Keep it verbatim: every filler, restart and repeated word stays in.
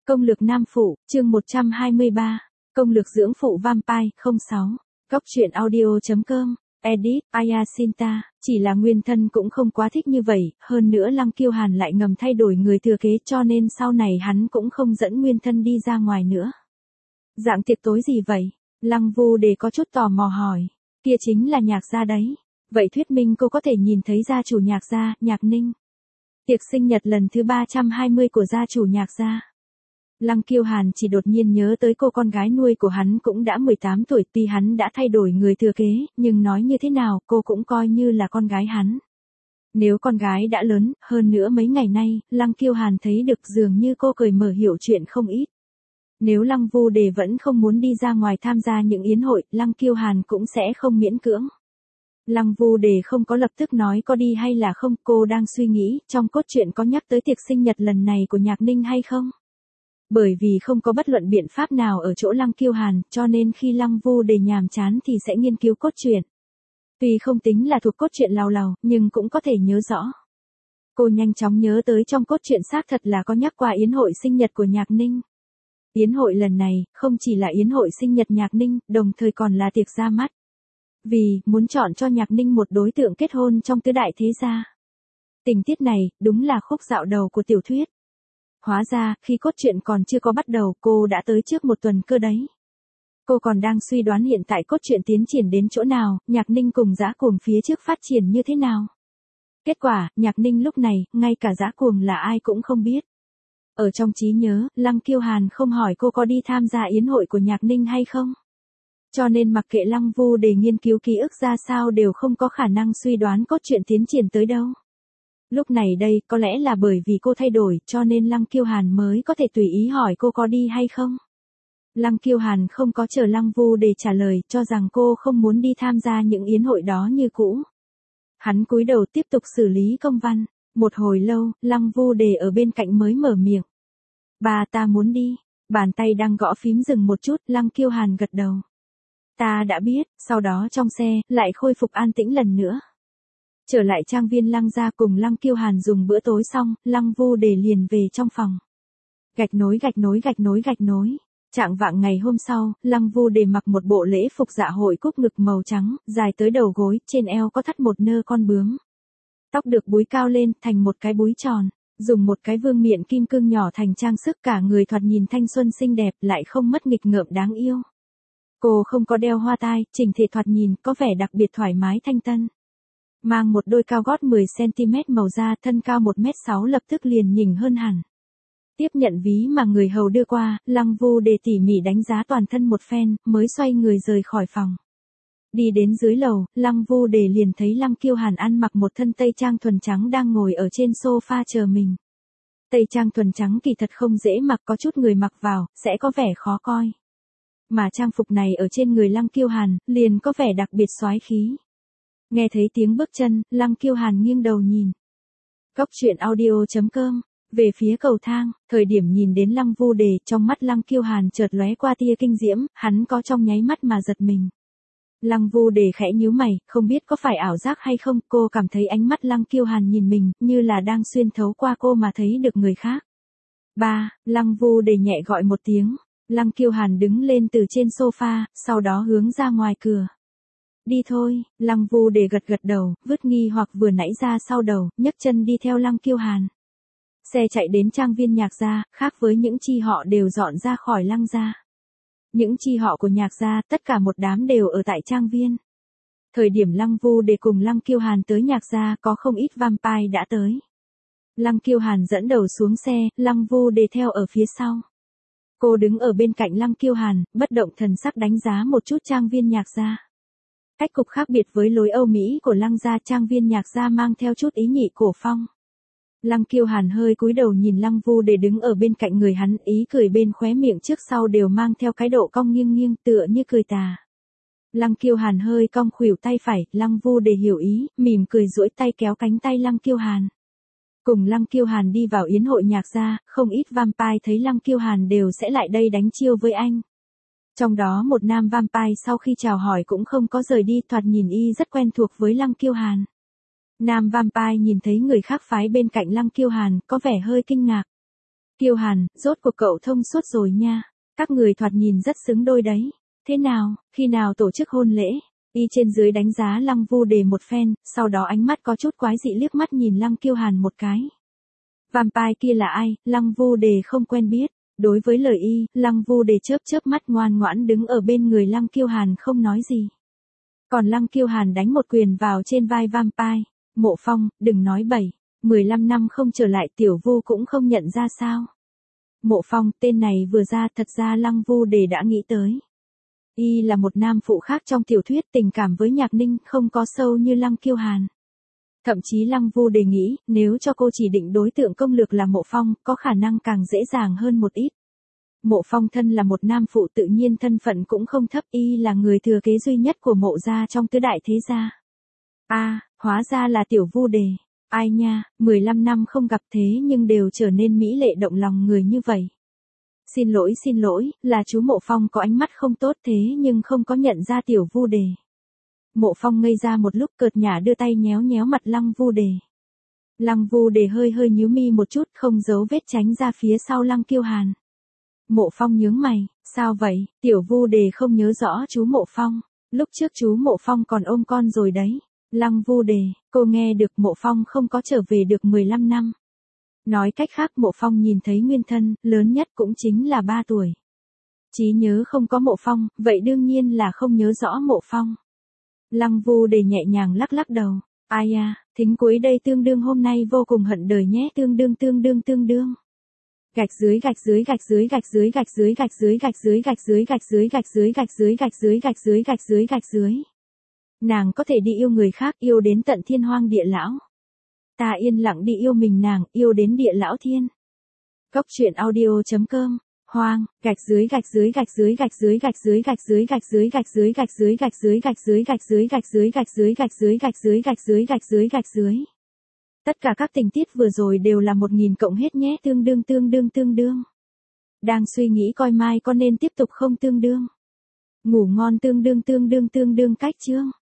Công lược nam phụ, chương một trăm hai mươi ba. Công lược dưỡng phụ vampire, không sáu. Góc truyện audio.com, edit, Ayasinta, chỉ là nguyên thân cũng không quá thích như vậy, hơn nữa Lăng Kiêu Hàn lại ngầm thay đổi người thừa kế cho nên sau này hắn cũng không dẫn nguyên thân đi ra ngoài nữa. Dạng tiệc tối gì vậy? Lăng Vu Đề có chút tò mò hỏi. Kia chính là Nhạc gia đấy. Vậy thuyết minh cô có thể nhìn thấy gia chủ Nhạc gia, Nhạc Ninh. Tiệc sinh nhật lần thứ ba trăm hai mươi của gia chủ Nhạc gia. Lăng Kiêu Hàn chỉ đột nhiên nhớ tới cô con gái nuôi của hắn cũng đã mười tám tuổi, tuy hắn đã thay đổi người thừa kế, nhưng nói như thế nào cô cũng coi như là con gái hắn. Nếu con gái đã lớn, hơn nữa mấy ngày nay, Lăng Kiêu Hàn thấy được dường như cô cởi mở hiểu chuyện không ít. Nếu Lăng Vu Đề vẫn không muốn đi ra ngoài tham gia những yến hội, Lăng Kiêu Hàn cũng sẽ không miễn cưỡng. Lăng Vu Đề không có lập tức nói có đi hay là không, cô đang suy nghĩ, trong cốt truyện có nhắc tới tiệc sinh nhật lần này của Nhạc Ninh hay không? Bởi vì không có bất luận biện pháp nào ở chỗ Lăng Kiêu Hàn, cho nên khi Lăng Vu Đề nhàm chán thì sẽ nghiên cứu cốt truyện. Tuy không tính là thuộc cốt truyện lào lào, nhưng cũng có thể nhớ rõ. Cô nhanh chóng nhớ tới trong cốt truyện xác thật là có nhắc qua yến hội sinh nhật của Nhạc Ninh. Yến hội lần này, không chỉ là yến hội sinh nhật Nhạc Ninh, đồng thời còn là tiệc ra mắt. Vì, muốn chọn cho Nhạc Ninh một đối tượng kết hôn trong tứ đại thế gia. Tình tiết này, đúng là khúc dạo đầu của tiểu thuyết. Hóa ra, khi cốt truyện còn chưa có bắt đầu, cô đã tới trước một tuần cơ đấy. Cô còn đang suy đoán hiện tại cốt truyện tiến triển đến chỗ nào, Nhạc Ninh cùng Dã Cuồng phía trước phát triển như thế nào. Kết quả, Nhạc Ninh lúc này, ngay cả Dã Cuồng là ai cũng không biết. Ở trong trí nhớ, Lăng Kiêu Hàn không hỏi cô có đi tham gia yến hội của Nhạc Ninh hay không. Cho nên mặc kệ Lăng Vu Đề nghiên cứu ký ức ra sao đều không có khả năng suy đoán cốt truyện tiến triển tới đâu. Lúc này đây, có lẽ là bởi vì cô thay đổi, cho nên Lăng Kiêu Hàn mới có thể tùy ý hỏi cô có đi hay không. Lăng Kiêu Hàn không có chờ Lăng Vu Đề trả lời, cho rằng cô không muốn đi tham gia những yến hội đó như cũ. Hắn cúi đầu tiếp tục xử lý công văn. Một hồi lâu, Lăng Vu Đề ở bên cạnh mới mở miệng. Bà ta muốn đi. Bàn tay đang gõ phím dừng một chút, Lăng Kiêu Hàn gật đầu. Ta đã biết, sau đó trong xe, lại khôi phục an tĩnh lần nữa. Trở lại trang viên Lăng gia cùng Lăng Kiêu Hàn dùng bữa tối xong, Lăng Vu Đề liền về trong phòng. Gạch nối gạch nối gạch nối gạch nối. Trạng vạng ngày hôm sau, Lăng Vu Đề mặc một bộ lễ phục dạ hội cúc ngực màu trắng, dài tới đầu gối, trên eo có thắt một nơ con bướm. Tóc được búi cao lên, thành một cái búi tròn, dùng một cái vương miện kim cương nhỏ thành trang sức, cả người thoạt nhìn thanh xuân xinh đẹp, lại không mất nghịch ngợm đáng yêu. Cô không có đeo hoa tai, chỉnh thể thoạt nhìn, có vẻ đặc biệt thoải mái thanh tân. Mang một đôi cao gót mười xăng-ti-mét màu da, thân cao một mét sáu lập tức liền nhỉnh hơn hẳn. Tiếp nhận ví mà người hầu đưa qua, Lăng Vu Đề tỉ mỉ đánh giá toàn thân một phen, mới xoay người rời khỏi phòng. Đi đến dưới lầu, Lăng Vu Đề liền thấy Lăng Kiêu Hàn ăn mặc một thân tây trang thuần trắng đang ngồi ở trên sofa chờ mình. Tây trang thuần trắng kỳ thật không dễ mặc, có chút người mặc vào, sẽ có vẻ khó coi. Mà trang phục này ở trên người Lăng Kiêu Hàn, liền có vẻ đặc biệt soái khí. Nghe thấy tiếng bước chân, Lăng Kiêu Hàn nghiêng đầu nhìn. Góc truyện audio.com, về phía cầu thang, thời điểm nhìn đến Lăng Vu Đề, trong mắt Lăng Kiêu Hàn chợt lóe qua tia kinh diễm, hắn có trong nháy mắt mà giật mình. Lăng Vu Đề khẽ nhíu mày, không biết có phải ảo giác hay không, cô cảm thấy ánh mắt Lăng Kiêu Hàn nhìn mình, như là đang xuyên thấu qua cô mà thấy được người khác. Ba, Lăng Vu Đề nhẹ gọi một tiếng. Lăng Kiêu Hàn đứng lên từ trên sofa, sau đó hướng ra ngoài cửa. Đi thôi, Lăng Vu Đề gật gật đầu, vứt nghi hoặc vừa nãy ra sau đầu, nhấc chân đi theo Lăng Kiêu Hàn. Xe chạy đến trang viên Nhạc gia, khác với những chi họ đều dọn ra khỏi Lăng gia. Những chi họ của Nhạc gia, tất cả một đám đều ở tại trang viên. Thời điểm Lăng Vu Đề cùng Lăng Kiêu Hàn tới Nhạc gia, có không ít vampire đã tới. Lăng Kiêu Hàn dẫn đầu xuống xe, Lăng Vu Đề theo ở phía sau. Cô đứng ở bên cạnh Lăng Kiêu Hàn, bất động thần sắc đánh giá một chút trang viên Nhạc gia. Cách cục khác biệt với lối Âu Mỹ của Lăng gia, trang viên Nhạc gia mang theo chút ý nhị cổ phong. Lăng Kiêu Hàn hơi cúi đầu nhìn Lăng Vu Đề đứng ở bên cạnh người hắn, ý cười bên khóe miệng trước sau đều mang theo cái độ cong nghiêng nghiêng, tựa như cười tà. Lăng Kiêu Hàn hơi cong khuỷu tay phải, Lăng Vu Đề hiểu ý, mỉm cười duỗi tay kéo cánh tay Lăng Kiêu Hàn. Cùng Lăng Kiêu Hàn đi vào yến hội Nhạc gia, không ít vampire thấy Lăng Kiêu Hàn đều sẽ lại đây đánh chiêu với anh. Trong đó một nam vampire sau khi chào hỏi cũng không có rời đi, thoạt nhìn y rất quen thuộc với Lăng Kiêu Hàn. Nam vampire nhìn thấy người khác phái bên cạnh Lăng Kiêu Hàn, có vẻ hơi kinh ngạc. Kiêu Hàn, rốt cuộc cậu thông suốt rồi nha. Các người thoạt nhìn rất xứng đôi đấy. Thế nào, khi nào tổ chức hôn lễ? Y trên dưới đánh giá Lăng Vu Đề một phen, sau đó ánh mắt có chút quái dị liếc mắt nhìn Lăng Kiêu Hàn một cái. Vampire kia là ai, Lăng Vu Đề không quen biết. Đối với lời y, Lăng Vu Đề chớp chớp mắt ngoan ngoãn đứng ở bên người Lăng Kiêu Hàn không nói gì. Còn Lăng Kiêu Hàn đánh một quyền vào trên vai Vampire. Mộ Phong, đừng nói bậy. mười lăm năm không trở lại Tiểu Vu cũng không nhận ra sao. Mộ Phong, tên này vừa ra thật ra Lăng Vu Đề đã nghĩ tới. Y là một nam phụ khác trong tiểu thuyết tình cảm với Nhạc Ninh không có sâu như Lăng Kiêu Hàn. Thậm chí Lăng Vu Đề nghĩ, nếu cho cô chỉ định đối tượng công lược là Mộ Phong, có khả năng càng dễ dàng hơn một ít. Mộ Phong thân là một nam phụ tự nhiên thân phận cũng không thấp, y là người thừa kế duy nhất của Mộ gia trong tứ đại thế gia. A, à, hóa ra là Tiểu Vu Đề. Ai nha, mười lăm năm không gặp thế nhưng đều trở nên mỹ lệ động lòng người như vậy. Xin lỗi xin lỗi, là chú Mộ Phong có ánh mắt không tốt thế nhưng không có nhận ra Tiểu Vu Đề. Mộ Phong ngây ra một lúc cợt nhả đưa tay nhéo nhéo mặt Lăng Vu Đề. Lăng Vu Đề hơi hơi nhíu mi một chút không giấu vết tránh ra phía sau Lăng Kiêu Hàn. Mộ Phong nhướng mày, sao vậy, Tiểu Vu Đề không nhớ rõ chú Mộ Phong, lúc trước chú Mộ Phong còn ôm con rồi đấy. Lăng Vu Đề, cô nghe được Mộ Phong không có trở về được mười lăm năm. Nói cách khác Mộ Phong nhìn thấy nguyên thân, lớn nhất cũng chính là ba tuổi. Trí nhớ không có Mộ Phong, vậy đương nhiên là không nhớ rõ Mộ Phong. Lăng Vu Đề nhẹ nhàng lắc lắc đầu, ai à, thính cuối đây tương đương hôm nay vô cùng hận đời nhé, tương đương tương đương tương đương. Gạch dưới gạch dưới gạch dưới gạch dưới gạch dưới gạch dưới gạch dưới gạch dưới gạch dưới gạch dưới gạch dưới gạch dưới gạch dưới gạch dưới gạch dưới. Nàng có thể đi yêu người khác, yêu đến tận thiên hoang địa lão. Ta yên lặng đi yêu mình nàng, yêu đến địa lão thiên. Cốc truyện audio chấm com, hoang, gạch dưới gạch dưới gạch dưới gạch dưới gạch dưới gạch dưới gạch dưới gạch dưới gạch dưới gạch dưới gạch dưới gạch dưới gạch dưới gạch dưới gạch dưới gạch dưới gạch dưới gạch dưới gạch dưới. Tất cả các tình tiết vừa rồi đều là một nghìn cộng hết nhé, tương đương tương đương tương đương. Đang suy nghĩ coi mai có nên tiếp tục không tương đương. Ngủ ngon tương đương tương đương tương đương cách chương.